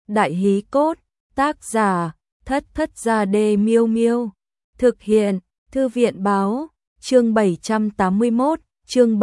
Đại hí cốt, tác giả, Thất Thất Gia Đê Miêu Miêu. Thực hiện, Thư viện báo, chương 781,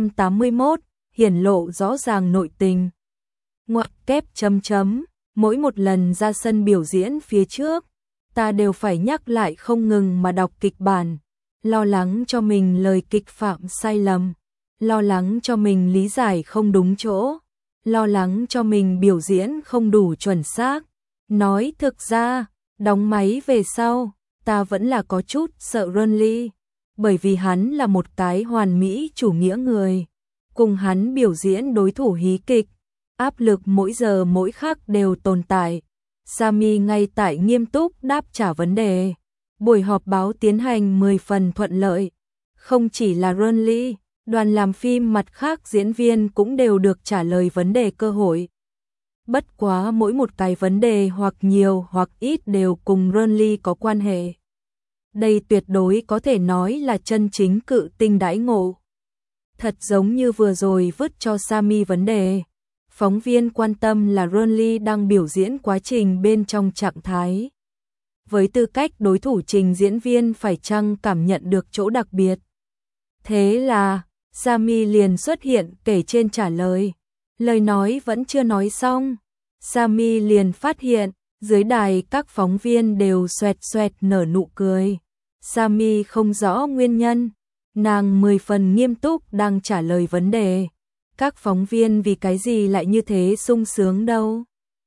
hiển lộ rõ ràng nội tình. Ngoặc kép chấm chấm, mỗi một lần ra sân biểu diễn phía trước, ta đều phải nhắc lại không ngừng mà đọc kịch bản, lo lắng cho mình lời kịch phạm sai lầm, lo lắng cho mình lý giải không đúng chỗ, lo lắng cho mình biểu diễn không đủ chuẩn xác. Nói thực ra, đóng máy về sau, ta vẫn là có chút sợ Renly, bởi vì hắn là một cái hoàn mỹ chủ nghĩa người. Cùng hắn biểu diễn đối thủ hí kịch, áp lực mỗi giờ mỗi khắc đều tồn tại. Sammy ngay tại nghiêm túc đáp trả vấn đề. Buổi họp báo tiến hành 10 phần thuận lợi. Không chỉ là Renly, đoàn làm phim mặt khác diễn viên cũng đều được trả lời vấn đề cơ hội. Bất quá mỗi một cái vấn đề hoặc nhiều hoặc ít đều cùng Renly có quan hệ. Đây tuyệt đối có thể nói là chân chính cự tinh đãi ngộ. Thật giống như vừa rồi vứt cho Sammy vấn đề. Phóng viên quan tâm là Renly đang biểu diễn quá trình bên trong trạng thái. Với tư cách đối thủ trình diễn viên phải chăng cảm nhận được chỗ đặc biệt. Thế là, Sammy liền xuất hiện kể trên trả lời. Lời nói vẫn chưa nói xong. Sammy liền phát hiện, dưới đài các phóng viên đều xoẹt xoẹt nở nụ cười. Sammy không rõ nguyên nhân. Nàng 10 phần nghiêm túc đang trả lời vấn đề. Các phóng viên vì cái gì lại như thế sung sướng đâu.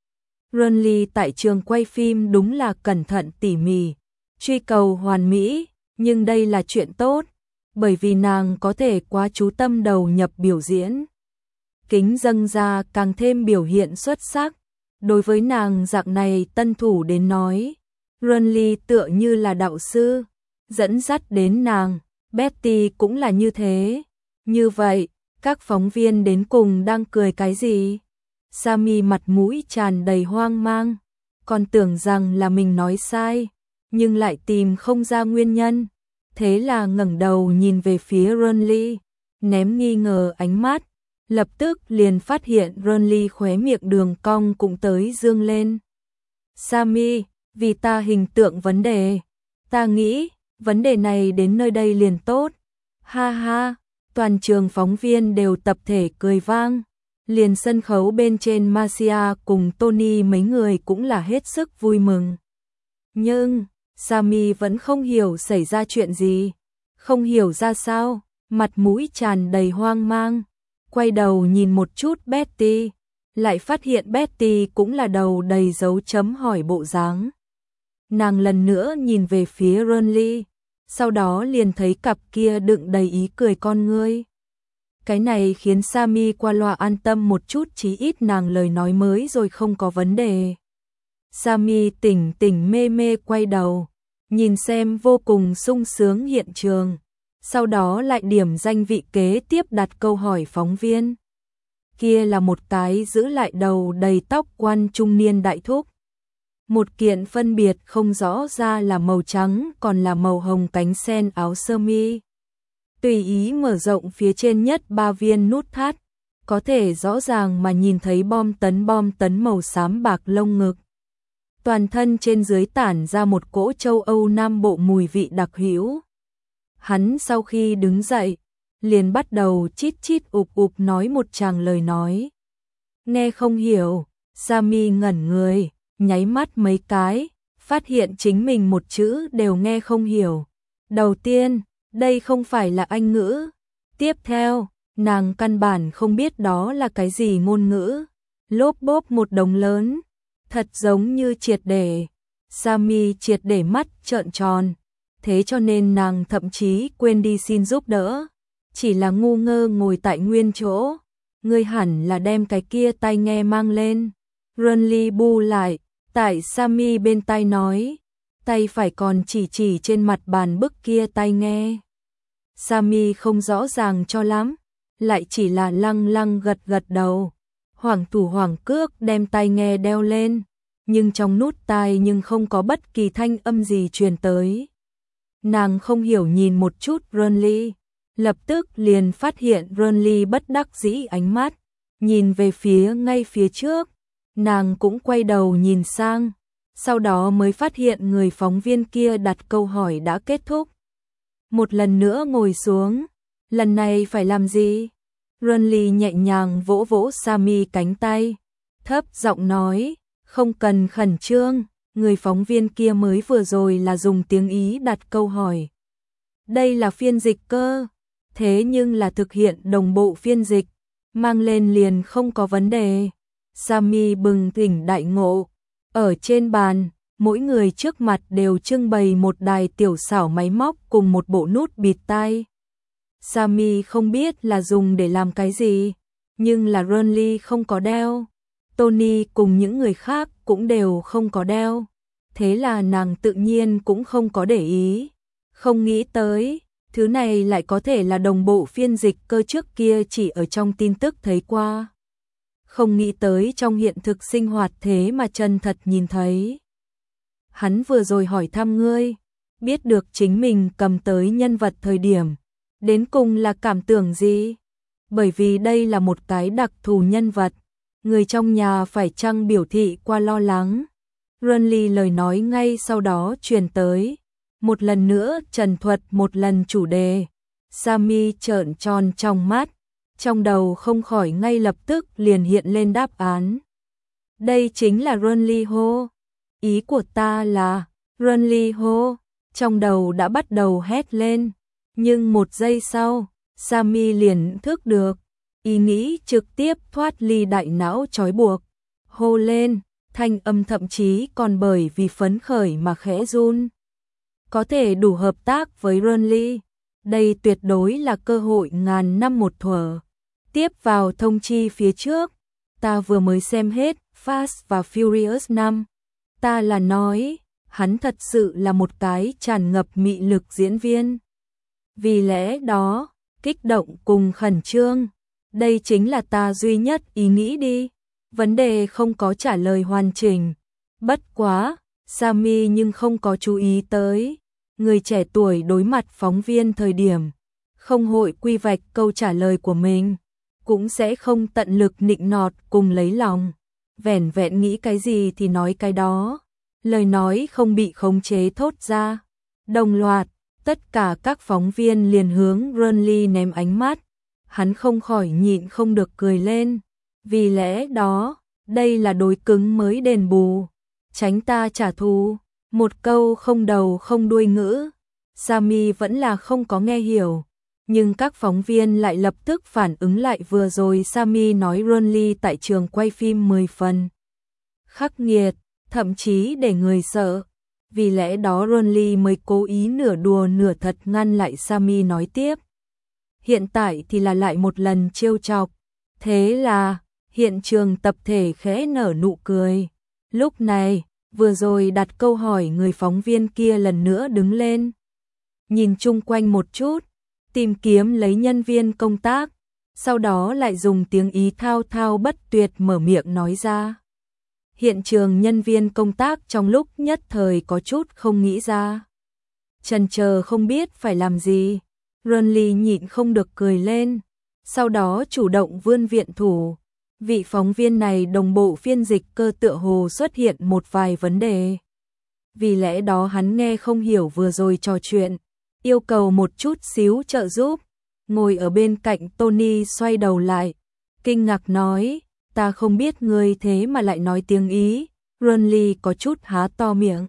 Renly tại trường quay phim đúng là cẩn thận tỉ mỉ, truy cầu hoàn mỹ, nhưng đây là chuyện tốt, bởi vì nàng có thể quá chú tâm đầu nhập biểu diễn. Kính dâng ra càng thêm biểu hiện xuất sắc. Đối với nàng dạng này tân thủ đến nói, Renly tựa như là đạo sư, dẫn dắt đến nàng. Betty cũng là như thế. Như vậy, các phóng viên đến cùng đang cười cái gì? Sammy mặt mũi tràn đầy hoang mang, còn tưởng rằng là mình nói sai, nhưng lại tìm không ra nguyên nhân. Thế là ngẩng đầu nhìn về phía Renly, ném nghi ngờ ánh mắt, lập tức liền phát hiện Renly khóe miệng đường cong cũng tới dương lên. Sammy, vì ta hình tượng vấn đề, ta nghĩ vấn đề này đến nơi đây liền tốt. Ha ha, toàn trường phóng viên đều tập thể cười vang. Liền sân khấu bên trên Marcia cùng Tony mấy người cũng là hết sức vui mừng. Nhưng, Sammy vẫn không hiểu xảy ra chuyện gì. Không hiểu ra sao, mặt mũi tràn đầy hoang mang. Quay đầu nhìn một chút Betty, lại phát hiện Betty cũng là đầu đầy dấu chấm hỏi bộ dáng. Nàng lần nữa nhìn về phía Renly, sau đó liền thấy cặp kia đựng đầy ý cười con ngươi. Cái này khiến Sammy qua loa an tâm một chút, chí ít nàng lời nói mới rồi không có vấn đề. Sammy tỉnh tỉnh mê mê quay đầu, nhìn xem vô cùng sung sướng hiện trường, sau đó lại điểm danh vị kế tiếp đặt câu hỏi phóng viên. Kia là một cái giữ lại đầu đầy tóc quan trung niên đại thúc. Một kiện phân biệt không rõ ra là màu trắng còn là màu hồng cánh sen áo sơ mi. Tùy ý mở rộng phía trên nhất 3 viên nút thắt, có thể rõ ràng mà nhìn thấy bom tấn màu xám bạc lông ngực. Toàn thân trên dưới tản ra một cỗ châu Âu Nam Bộ mùi vị đặc hữu. Hắn sau khi đứng dậy, liền bắt đầu chít chít ụp ụp nói một tràng lời nói. Nghe không hiểu, Sammy ngẩn người, nháy mắt mấy cái, phát hiện chính mình một chữ đều nghe không hiểu. Đầu tiên, đây không phải là Anh ngữ. Tiếp theo, nàng căn bản không biết đó là cái gì ngôn ngữ. Lốp bốp một đống lớn, thật giống như triệt để. Sammy triệt để mắt trợn tròn, thế cho nên nàng thậm chí quên đi xin giúp đỡ. Chỉ là ngu ngơ ngồi tại nguyên chỗ. Ngươi hẳn là đem cái kia tai nghe mang lên. Renly bu lại, tại Sammy bên tai nói. Tay phải còn chỉ trên mặt bàn bức kia tai nghe. Sammy không rõ ràng cho lắm, lại chỉ là lăng lăng gật gật đầu. Hoảng thủ hoảng cước đem tai nghe đeo lên, nhưng trong nút tai nhưng không có bất kỳ thanh âm gì truyền tới. Nàng không hiểu nhìn một chút Renly, lập tức liền phát hiện Renly bất đắc dĩ ánh mắt, nhìn về phía ngay phía trước. Nàng cũng quay đầu nhìn sang, sau đó mới phát hiện người phóng viên kia đặt câu hỏi đã kết thúc. Một lần nữa ngồi xuống, lần này phải làm gì? Runly nhẹ nhàng vỗ vỗ Sammy cánh tay, thấp giọng nói, không cần khẩn trương, người phóng viên kia mới vừa rồi là dùng tiếng Ý đặt câu hỏi. Đây là phiên dịch cơ, thế nhưng là thực hiện đồng bộ phiên dịch, mang lên liền không có vấn đề. Sammy bừng tỉnh đại ngộ, ở trên bàn, mỗi người trước mặt đều trưng bày một đài tiểu xảo máy móc cùng một bộ nút bịt tai. Sammy không biết là dùng để làm cái gì, nhưng là Runly không có đeo. Tony cùng những người khác cũng đều không có đeo. Thế là nàng tự nhiên cũng không có để ý. Không nghĩ tới, thứ này lại có thể là đồng bộ phiên dịch cơ, trước kia chỉ ở trong tin tức thấy qua. Không nghĩ tới trong hiện thực sinh hoạt thế mà chân thật nhìn thấy. Hắn vừa rồi hỏi thăm ngươi, biết được chính mình cầm tới nhân vật thời điểm, đến cùng là cảm tưởng gì? Bởi vì đây là một cái đặc thù nhân vật, người trong nhà phải chăng biểu thị qua lo lắng. Runly lời nói ngay sau đó truyền tới, một lần nữa trần thuật một lần chủ đề. Sammy trợn tròn trong mắt, trong đầu không khỏi ngay lập tức liền hiện lên đáp án. Đây chính là Runly hô. Ý của ta là, Runly hô, trong đầu đã bắt đầu hét lên. Nhưng một giây sau, Sammy liền thức được, ý nghĩ trực tiếp thoát ly đại não trói buộc. Hô lên, thanh âm thậm chí còn bởi vì phấn khởi mà khẽ run. Có thể đủ hợp tác với Runly, đây tuyệt đối là cơ hội ngàn năm một thuở. Tiếp vào thông chi phía trước, ta vừa mới xem hết Fast và Furious 5. Ta là nói, hắn thật sự là một cái tràn ngập mị lực diễn viên. Vì lẽ đó, kích động cùng khẩn trương, đây chính là ta duy nhất ý nghĩ đi. Vấn đề không có trả lời hoàn chỉnh. Bất quá, Sammy nhưng không có chú ý tới. Người trẻ tuổi đối mặt phóng viên thời điểm, không hội quy vạch câu trả lời của mình, cũng sẽ không tận lực nịnh nọt cùng lấy lòng. Vẻn vẹn nghĩ cái gì thì nói cái đó. Lời nói không bị khống chế thốt ra. Đồng loạt, tất cả các phóng viên liền hướng Runly ném ánh mắt. Hắn không khỏi nhịn không được cười lên. Vì lẽ đó, đây là đối cứng mới đền bù. Tránh ta trả thù. Một câu không đầu không đuôi ngữ. Sammy vẫn là không có nghe hiểu. Nhưng các phóng viên lại lập tức phản ứng lại vừa rồi Sammy nói Runly tại trường quay phim 10 phần. Khắc nghiệt, thậm chí để người sợ. Vì lẽ đó Runly mới cố ý nửa đùa nửa thật ngăn lại Sammy nói tiếp. Hiện tại thì là lại một lần trêu chọc. Thế là, hiện trường tập thể khẽ nở nụ cười. Lúc này, vừa rồi đặt câu hỏi người phóng viên kia lần nữa đứng lên. Nhìn chung quanh một chút, tìm kiếm lấy nhân viên công tác, sau đó lại dùng tiếng Ý thao thao bất tuyệt mở miệng nói ra. Hiện trường nhân viên công tác trong lúc nhất thời có chút không nghĩ ra. Chần chờ không biết phải làm gì, Runly nhịn không được cười lên, sau đó chủ động vươn viện thủ. Vị phóng viên này đồng bộ phiên dịch cơ tựa hồ xuất hiện một vài vấn đề. Vì lẽ đó hắn nghe không hiểu vừa rồi trò chuyện, yêu cầu một chút xíu trợ giúp. Ngồi ở bên cạnh Tony xoay đầu lại, kinh ngạc nói, ta không biết ngươi thế mà lại nói tiếng Ý. Runly có chút há to miệng,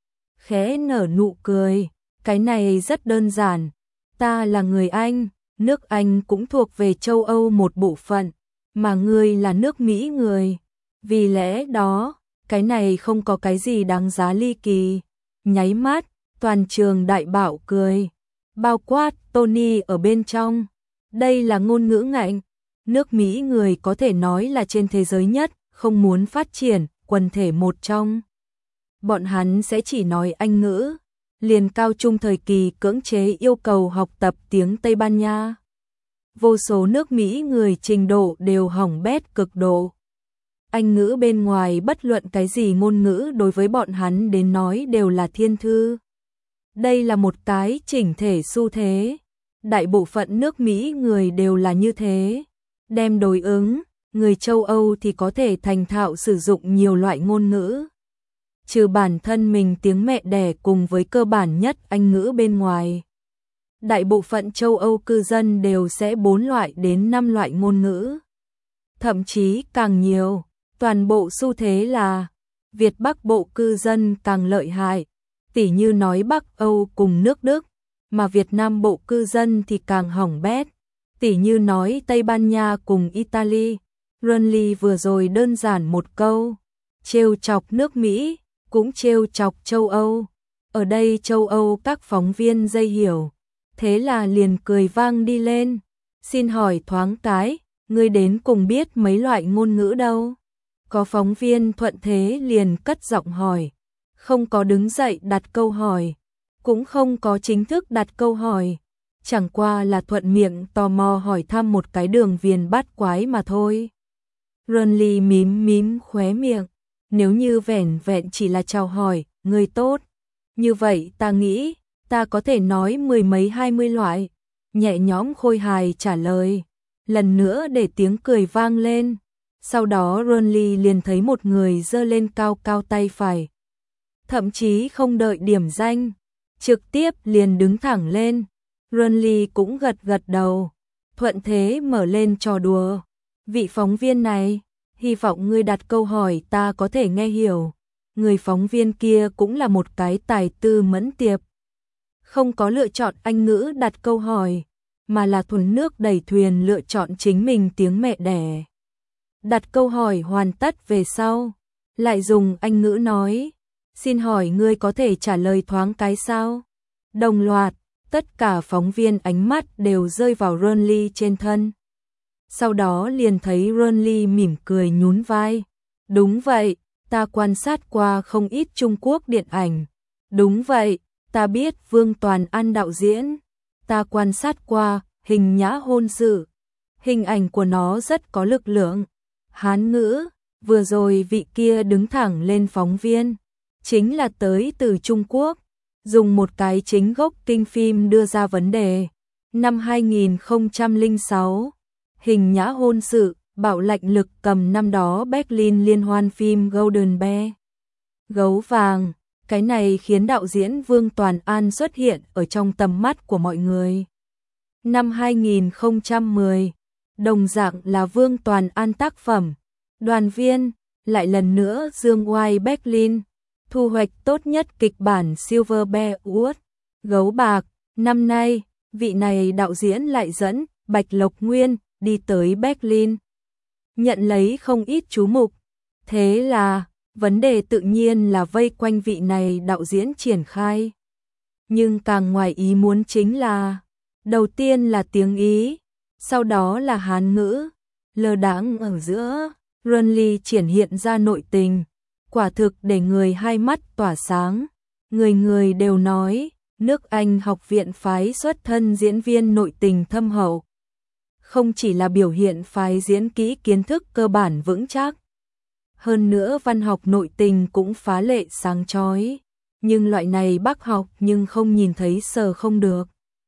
khẽ nở nụ cười, cái này rất đơn giản, ta là người Anh, nước Anh cũng thuộc về châu Âu một bộ phận, mà ngươi là nước Mỹ người. Vì lẽ đó, cái này không có cái gì đáng giá ly kỳ. Nháy mắt, toàn trường đại bạo cười, bao quát Tony ở bên trong. Đây là ngôn ngữ ngạnh, nước Mỹ người có thể nói là trên thế giới nhất, không muốn phát triển, quần thể một trong. Bọn hắn sẽ chỉ nói Anh ngữ, liền cao trung thời kỳ cưỡng chế yêu cầu học tập tiếng Tây Ban Nha. Vô số nước Mỹ người trình độ đều hỏng bét cực độ. Anh ngữ bên ngoài bất luận cái gì ngôn ngữ đối với bọn hắn đến nói đều là thiên thư. Đây là một cái chỉnh thể xu thế. Đại bộ phận nước Mỹ người đều là như thế. Đem đối ứng, người châu Âu thì có thể thành thạo sử dụng nhiều loại ngôn ngữ. Trừ bản thân mình tiếng mẹ đẻ cùng với cơ bản nhất Anh ngữ bên ngoài. Đại bộ phận châu Âu cư dân đều sẽ 4 loại đến 5 loại ngôn ngữ. Thậm chí càng nhiều, toàn bộ xu thế là Việt Bắc bộ cư dân càng lợi hại, tỉ như nói Bắc Âu cùng nước Đức, mà Việt Nam bộ cư dân thì càng hỏng bét, tỉ như nói Tây Ban Nha cùng Italy. Runley vừa rồi đơn giản một câu, trêu chọc nước Mỹ, cũng trêu chọc châu Âu. Ở đây châu Âu các phóng viên dây hiểu, thế là liền cười vang đi lên. Xin hỏi thoáng cái, ngươi đến cùng biết mấy loại ngôn ngữ đâu? Có phóng viên thuận thế liền cất giọng hỏi, không có đứng dậy đặt câu hỏi, cũng không có chính thức đặt câu hỏi, chẳng qua là thuận miệng tò mò hỏi thăm một cái đường viền bát quái mà thôi. Runley mím mím khóe miệng, nếu như vẻn vẹn chỉ là chào hỏi, người tốt, như vậy ta nghĩ, ta có thể nói 10 mấy 20 loại, nhẹ nhõm khôi hài trả lời, lần nữa để tiếng cười vang lên. Sau đó Runley liền thấy một người giơ lên cao cao tay phải, thậm chí không đợi điểm danh, trực tiếp liền đứng thẳng lên. Runley cũng gật gật đầu, thuận thế mở lên trò đùa. Vị phóng viên này, hy vọng ngươi đặt câu hỏi ta có thể nghe hiểu. Người phóng viên kia cũng là một cái tài tư mẫn tiệp, không có lựa chọn Anh ngữ đặt câu hỏi, mà là thuần nước đẩy thuyền lựa chọn chính mình tiếng mẹ đẻ. Đặt câu hỏi hoàn tất về sau, lại dùng Anh ngữ nói, xin hỏi ngươi có thể trả lời thoáng cái sao? Đồng loạt, tất cả phóng viên ánh mắt đều rơi vào Runley trên thân. Sau đó liền thấy Runley mỉm cười nhún vai. Đúng vậy, ta quan sát qua không ít Trung Quốc điện ảnh. Đúng vậy, ta biết Vương Toàn An đạo diễn. Ta quan sát qua Hình Nhã hôn sự. Hình ảnh của nó rất có lực lượng. Hán ngữ, vừa rồi vị kia đứng thẳng lên phóng viên, chính là tới từ Trung Quốc, dùng một cái chính gốc kinh phim đưa ra vấn đề. Năm 2006, Hình Nhã hôn sự, Bạo Lạnh Lực cầm năm đó Berlin liên hoan phim Golden Bear, Gấu Vàng, cái này khiến đạo diễn Vương Toàn An xuất hiện ở trong tầm mắt của mọi người. Năm 2010, đồng dạng là Vương Toàn An tác phẩm, Đoàn viên, lại lần nữa dương oai Berlin, thu hoạch tốt nhất kịch bản Silver Bear Award, Gấu Bạc. Năm nay, vị này đạo diễn lại dẫn Bạch Lộc Nguyên đi tới Berlin, nhận lấy không ít chú mục. Thế là, vấn đề tự nhiên là vây quanh vị này đạo diễn triển khai. Nhưng càng ngoài ý muốn chính là, đầu tiên là tiếng Ý, sau đó là Hán ngữ, lơ đãng ở giữa, Runley triển hiện ra nội tình, quả thực để người hai mắt tỏa sáng. Người người đều nói, nước Anh học viện phái xuất thân diễn viên nội tình thâm hậu. Không chỉ là biểu hiện phái diễn kỹ kiến thức cơ bản vững chắc, hơn nữa văn học nội tình cũng phá lệ sáng chói. Nhưng loại này Bắc học nhưng không nhìn thấy sờ không được.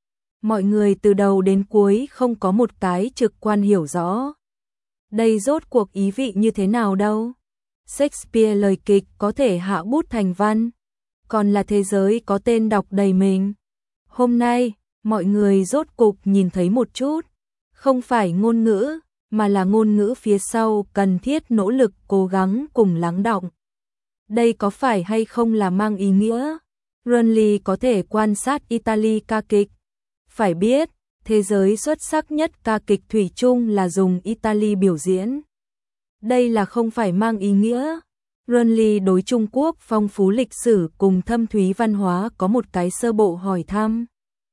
Mọi người từ đầu đến cuối không có một cái trực quan hiểu rõ. Đây rốt cuộc ý vị như thế nào đâu. Shakespeare lời kịch có thể hạ bút thành văn, còn là thế giới có tên đọc đầy mình. Hôm nay, mọi người rốt cục nhìn thấy một chút, không phải ngôn ngữ, mà là ngôn ngữ phía sau cần thiết nỗ lực cố gắng cùng lắng đọng. Đây có phải hay không là mang ý nghĩa? Runley có thể quan sát Italy ca kịch. Phải biết, thế giới xuất sắc nhất ca kịch thủy chung là dùng Italy biểu diễn. Đây là không phải mang ý nghĩa. Runley đối Trung Quốc phong phú lịch sử cùng thâm thúy văn hóa có một cái sơ bộ hỏi thăm.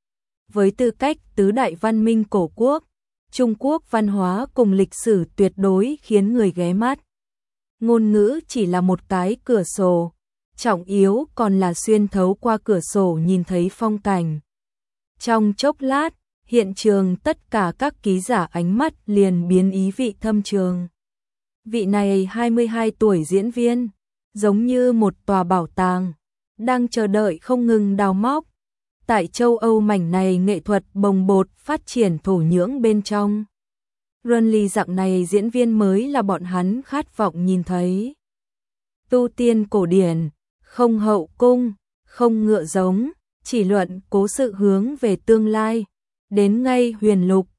Với tư cách tứ đại văn minh cổ quốc, Trung Quốc văn hóa cùng lịch sử tuyệt đối khiến người ghé mắt. Ngôn ngữ chỉ là một cái cửa sổ, trọng yếu còn là xuyên thấu qua cửa sổ nhìn thấy phong cảnh. Trong chốc lát, hiện trường tất cả các ký giả ánh mắt liền biến ý vị thâm trường. Vị này 22 tuổi diễn viên, giống như một tòa bảo tàng, đang chờ đợi không ngừng đào móc. Tại châu Âu mảnh này nghệ thuật bồng bột phát triển thổ nhưỡng bên trong. Runly dạng này diễn viên mới là bọn hắn khát vọng nhìn thấy. Tu tiên cổ điển, không hậu cung, không ngựa giống, chỉ luận cố sự hướng về tương lai. Đến ngay Huyền Lục,